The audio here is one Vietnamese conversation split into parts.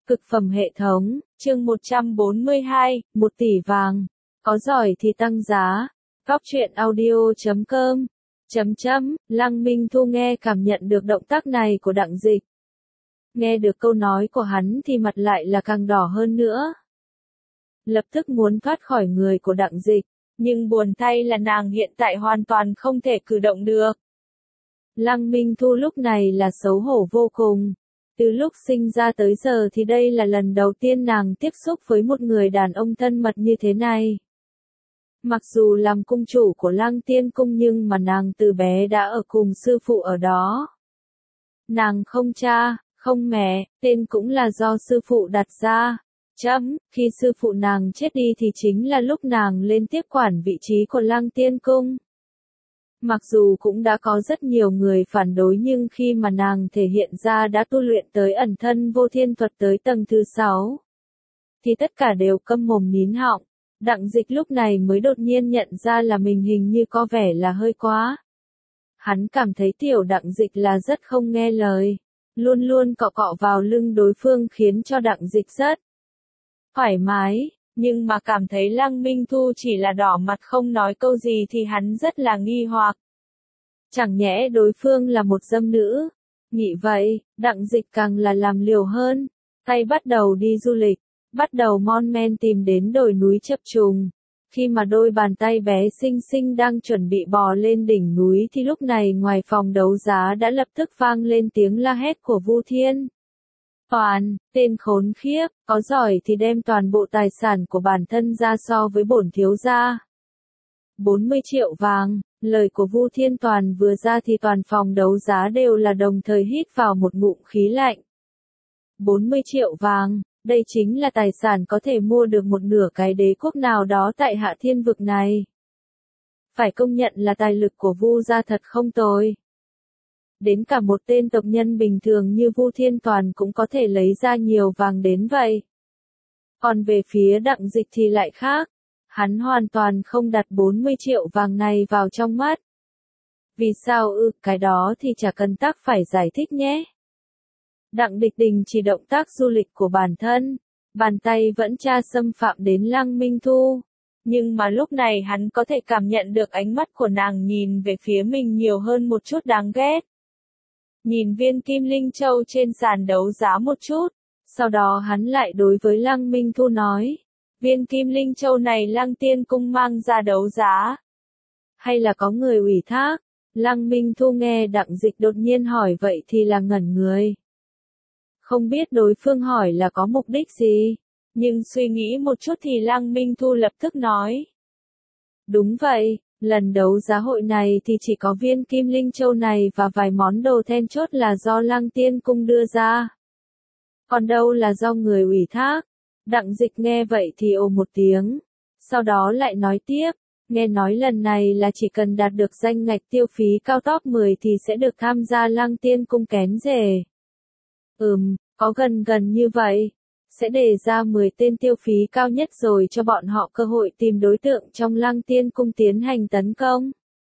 Cực phẩm hệ thống, chương 142, 1 tỷ vàng. Có giỏi thì tăng giá. Góc truyện audio.com. Lăng Minh Thu nghe cảm nhận được động tác này của Đặng Dịch. Nghe được câu nói của hắn thì mặt lại là càng đỏ hơn nữa. Lập tức muốn thoát khỏi người của Đặng Dịch, nhưng buồn thay là nàng hiện tại hoàn toàn không thể cử động được. Lăng Minh Thu lúc này là xấu hổ vô cùng. Từ lúc sinh ra tới giờ thì đây là lần đầu tiên nàng tiếp xúc với một người đàn ông thân mật như thế này. Mặc dù làm cung chủ của Lăng Tiên Cung nhưng mà nàng từ bé đã ở cùng sư phụ ở đó. Nàng không cha, không mẹ, tên cũng là do sư phụ đặt ra. Khi sư phụ nàng chết đi thì chính là lúc nàng lên tiếp quản vị trí của Lăng Tiên Cung. Mặc dù cũng đã có rất nhiều người phản đối nhưng khi mà nàng thể hiện ra đã tu luyện tới ẩn thân vô thiên thuật tới tầng thứ 6, thì tất cả đều câm mồm nín họng. Đặng Dịch lúc này mới đột nhiên nhận ra là mình hình như có vẻ là hơi quá. Hắn cảm thấy tiểu Đặng Dịch là rất không nghe lời, luôn luôn cọ cọ vào lưng đối phương khiến cho Đặng Dịch rất thoải mái. Nhưng mà cảm thấy Lăng Minh Thu chỉ là đỏ mặt không nói câu gì thì hắn rất là nghi hoặc. Chẳng nhẽ đối phương là một dâm nữ? Nghĩ vậy, Đặng Dịch càng là làm liều hơn. Tay bắt đầu đi du lịch, bắt đầu mon men tìm đến đồi núi chập trùng. Khi mà đôi bàn tay bé xinh xinh đang chuẩn bị bò lên đỉnh núi thì lúc này ngoài phòng đấu giá đã lập tức vang lên tiếng la hét của Vu Thiên. Toàn, tên khốn khiếp, có giỏi thì đem toàn bộ tài sản của bản thân ra so với bổn thiếu gia. 40 triệu vàng, lời của Vu Thiên Toàn vừa ra thì toàn phòng đấu giá đều là đồng thời hít vào một ngụm khí lạnh. 40 triệu vàng, đây chính là tài sản có thể mua được một nửa cái đế quốc nào đó tại Hạ Thiên vực này. Phải công nhận là tài lực của Vu gia thật không tồi. Đến cả một tên tộc nhân bình thường như Vu Thiên Toàn cũng có thể lấy ra nhiều vàng đến vậy. Còn về phía Đặng Dịch thì lại khác. Hắn hoàn toàn không đặt 40 triệu vàng này vào trong mắt. Vì sao cái đó thì chả cần tác phải giải thích nhé. Đặng Địch đình chỉ động tác du lịch của bản thân. Bàn tay vẫn tra xâm phạm đến Lăng Minh Thu. Nhưng mà lúc này hắn có thể cảm nhận được ánh mắt của nàng nhìn về phía mình nhiều hơn một chút đáng ghét. Nhìn viên kim linh châu trên sàn đấu giá một chút, sau đó hắn lại đối với Lăng Minh Thu nói, viên kim linh châu này Lăng Tiên Cung mang ra đấu giá, hay là có người ủy thác? Lăng Minh Thu nghe Đặng Dịch đột nhiên hỏi vậy thì là ngẩn người. Không biết đối phương hỏi là có mục đích gì, nhưng suy nghĩ một chút thì Lăng Minh Thu lập tức nói. Đúng vậy. Lần đấu giá hội này thì chỉ có viên kim linh châu này và vài món đồ then chốt là do Lăng Tiên Cung đưa ra. Còn đâu là do người ủy thác. Đặng Dịch nghe vậy thì ồ một tiếng. Sau đó lại nói tiếp, nghe nói lần này là chỉ cần đạt được danh ngạch tiêu phí cao top 10 thì sẽ được tham gia Lăng Tiên Cung kén rể. Có gần như vậy. Sẽ đề ra 10 tên tiêu phí cao nhất rồi cho bọn họ cơ hội tìm đối tượng trong Lăng Tiên Cung tiến hành tấn công.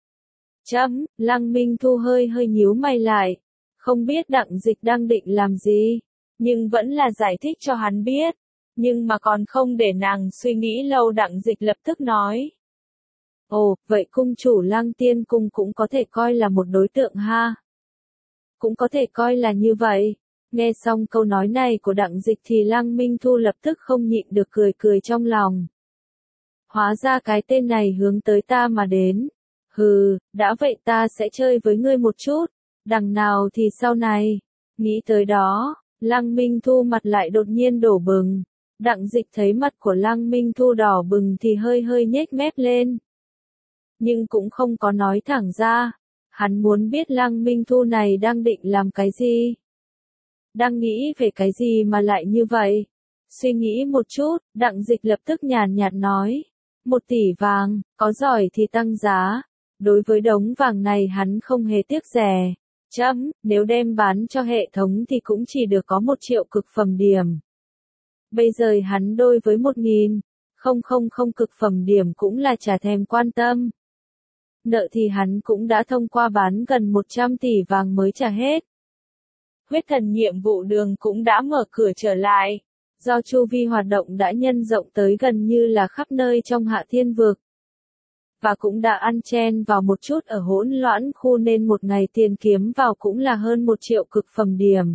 Lăng Minh Thu hơi nhíu mày lại. Không biết Đặng Dịch đang định làm gì, nhưng vẫn là giải thích cho hắn biết. Nhưng mà còn không để nàng suy nghĩ lâu Đặng Dịch lập tức nói. Ồ, vậy cung chủ Lăng Tiên Cung cũng có thể coi là một đối tượng ha. Cũng có thể coi là như vậy. Nghe xong câu nói này của Đặng Dịch thì Lăng Minh Thu lập tức không nhịn được cười trong lòng. Hóa ra cái tên này hướng tới ta mà đến. Đã vậy ta sẽ chơi với ngươi một chút. Đằng nào thì sau này. Nghĩ tới đó, Lăng Minh Thu mặt lại đột nhiên đổ bừng. Đặng Dịch thấy mặt của Lăng Minh Thu đỏ bừng thì hơi nhếch mép lên. Nhưng cũng không có nói thẳng ra. Hắn muốn biết Lăng Minh Thu này đang định làm cái gì. Đang nghĩ về cái gì mà lại như vậy? Suy nghĩ một chút, Đặng Dịch lập tức nhàn nhạt nói. 1 tỷ vàng, có giỏi thì tăng giá. Đối với đống vàng này hắn không hề tiếc rẻ. Nếu đem bán cho hệ thống thì cũng chỉ được có 1 triệu cực phẩm điểm. Bây giờ hắn đôi với 1.000 cực phẩm điểm cũng là chả thèm quan tâm. Nợ thì hắn cũng đã thông qua bán gần 100 tỷ vàng mới trả hết. Huyết thần nhiệm vụ đường cũng đã mở cửa trở lại. Do chu vi hoạt động đã nhân rộng tới gần như là khắp nơi trong Hạ Thiên Vực. Và cũng đã ăn chen vào một chút ở hỗn loạn khu nên một ngày tiền kiếm vào cũng là hơn 1 triệu cực phẩm điểm.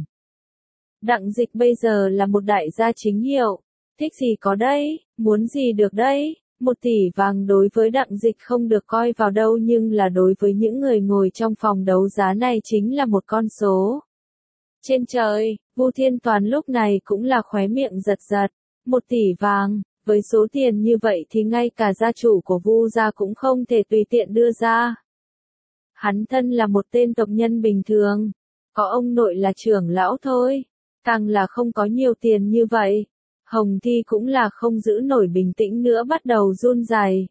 Đặng Dịch bây giờ là một đại gia chính hiệu. Thích gì có đấy, muốn gì được đấy. 1 tỷ vàng đối với Đặng Dịch không được coi vào đâu nhưng là đối với những người ngồi trong phòng đấu giá này chính là một con số. Trên trời, Vu Thiên Toàn lúc này cũng là khóe miệng giật giật. 1 tỷ vàng, với số tiền như vậy thì ngay cả gia chủ của Vu gia cũng không thể tùy tiện đưa ra. Hắn thân là một tên tộc nhân bình thường, có ông nội là trưởng lão thôi, càng là không có nhiều tiền như vậy. Hồng Thi cũng là không giữ nổi bình tĩnh nữa bắt đầu run rẩy.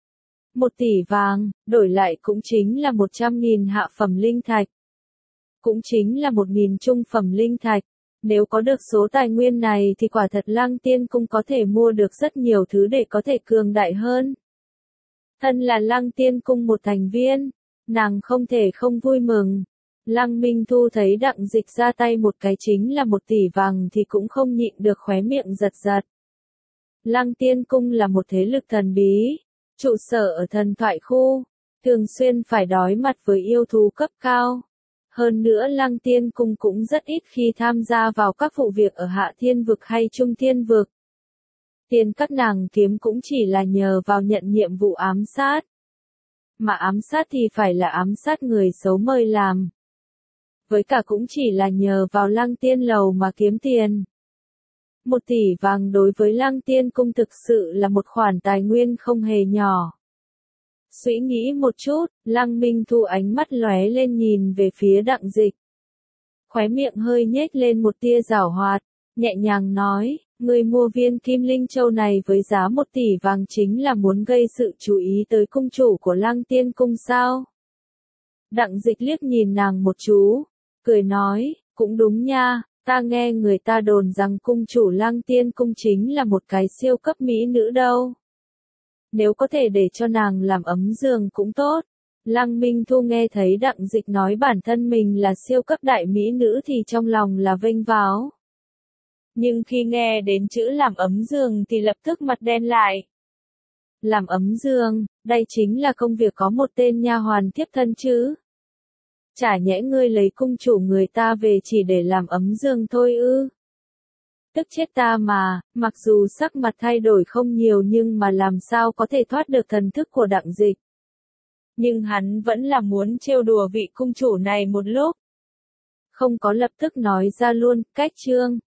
1 tỷ vàng, đổi lại cũng chính là 100.000 hạ phẩm linh thạch. Cũng chính là 1.000 trung phẩm linh thạch. Nếu có được số tài nguyên này thì quả thật Lăng Tiên Cung có thể mua được rất nhiều thứ để có thể cường đại hơn. Thân là Lăng Tiên Cung một thành viên, nàng không thể không vui mừng. Lăng Minh Thu thấy Đặng Dịch ra tay một cái chính là 1 tỷ vàng thì cũng không nhịn được khóe miệng giật giật. Lăng Tiên Cung là một thế lực thần bí, trụ sở ở thần thoại khu, thường xuyên phải đối mặt với yêu thú cấp cao. Hơn nữa Lăng Tiên Cung cũng rất ít khi tham gia vào các vụ việc ở Hạ Thiên Vực hay Trung Thiên Vực. Tiền các nàng kiếm cũng chỉ là nhờ vào nhận nhiệm vụ ám sát. Mà ám sát thì phải là ám sát người xấu mời làm. Với cả cũng chỉ là nhờ vào Lăng Tiên Lầu mà kiếm tiền. 1 tỷ vàng đối với Lăng Tiên Cung thực sự là một khoản tài nguyên không hề nhỏ. Suy nghĩ một chút, Lăng Minh Thu ánh mắt lóe lên nhìn về phía Đặng Dịch. Khóe miệng hơi nhếch lên một tia giảo hoạt, nhẹ nhàng nói, người mua viên Kim Linh Châu này với giá 1 tỷ vàng chính là muốn gây sự chú ý tới cung chủ của Lăng Tiên Cung sao? Đặng Dịch liếc nhìn nàng một chú, cười nói, cũng đúng nha, ta nghe người ta đồn rằng cung chủ Lăng Tiên Cung chính là một cái siêu cấp mỹ nữ đâu. Nếu có thể để cho nàng làm ấm giường cũng tốt. Lăng Minh Thu nghe thấy Đặng Dịch nói bản thân mình là siêu cấp đại mỹ nữ thì trong lòng là vênh váo. Nhưng khi nghe đến chữ làm ấm giường thì lập tức mặt đen lại. Làm ấm giường, đây chính là công việc có một tên nha hoàn tiếp thân chứ. Chả nhẽ ngươi lấy cung chủ người ta về chỉ để làm ấm giường thôi ư? Tức chết ta mà, mặc dù sắc mặt thay đổi không nhiều nhưng mà làm sao có thể thoát được thần thức của Đặng Dịch. Nhưng hắn vẫn là muốn trêu đùa vị cung chủ này một lúc. Không có lập tức nói ra luôn, cách chương.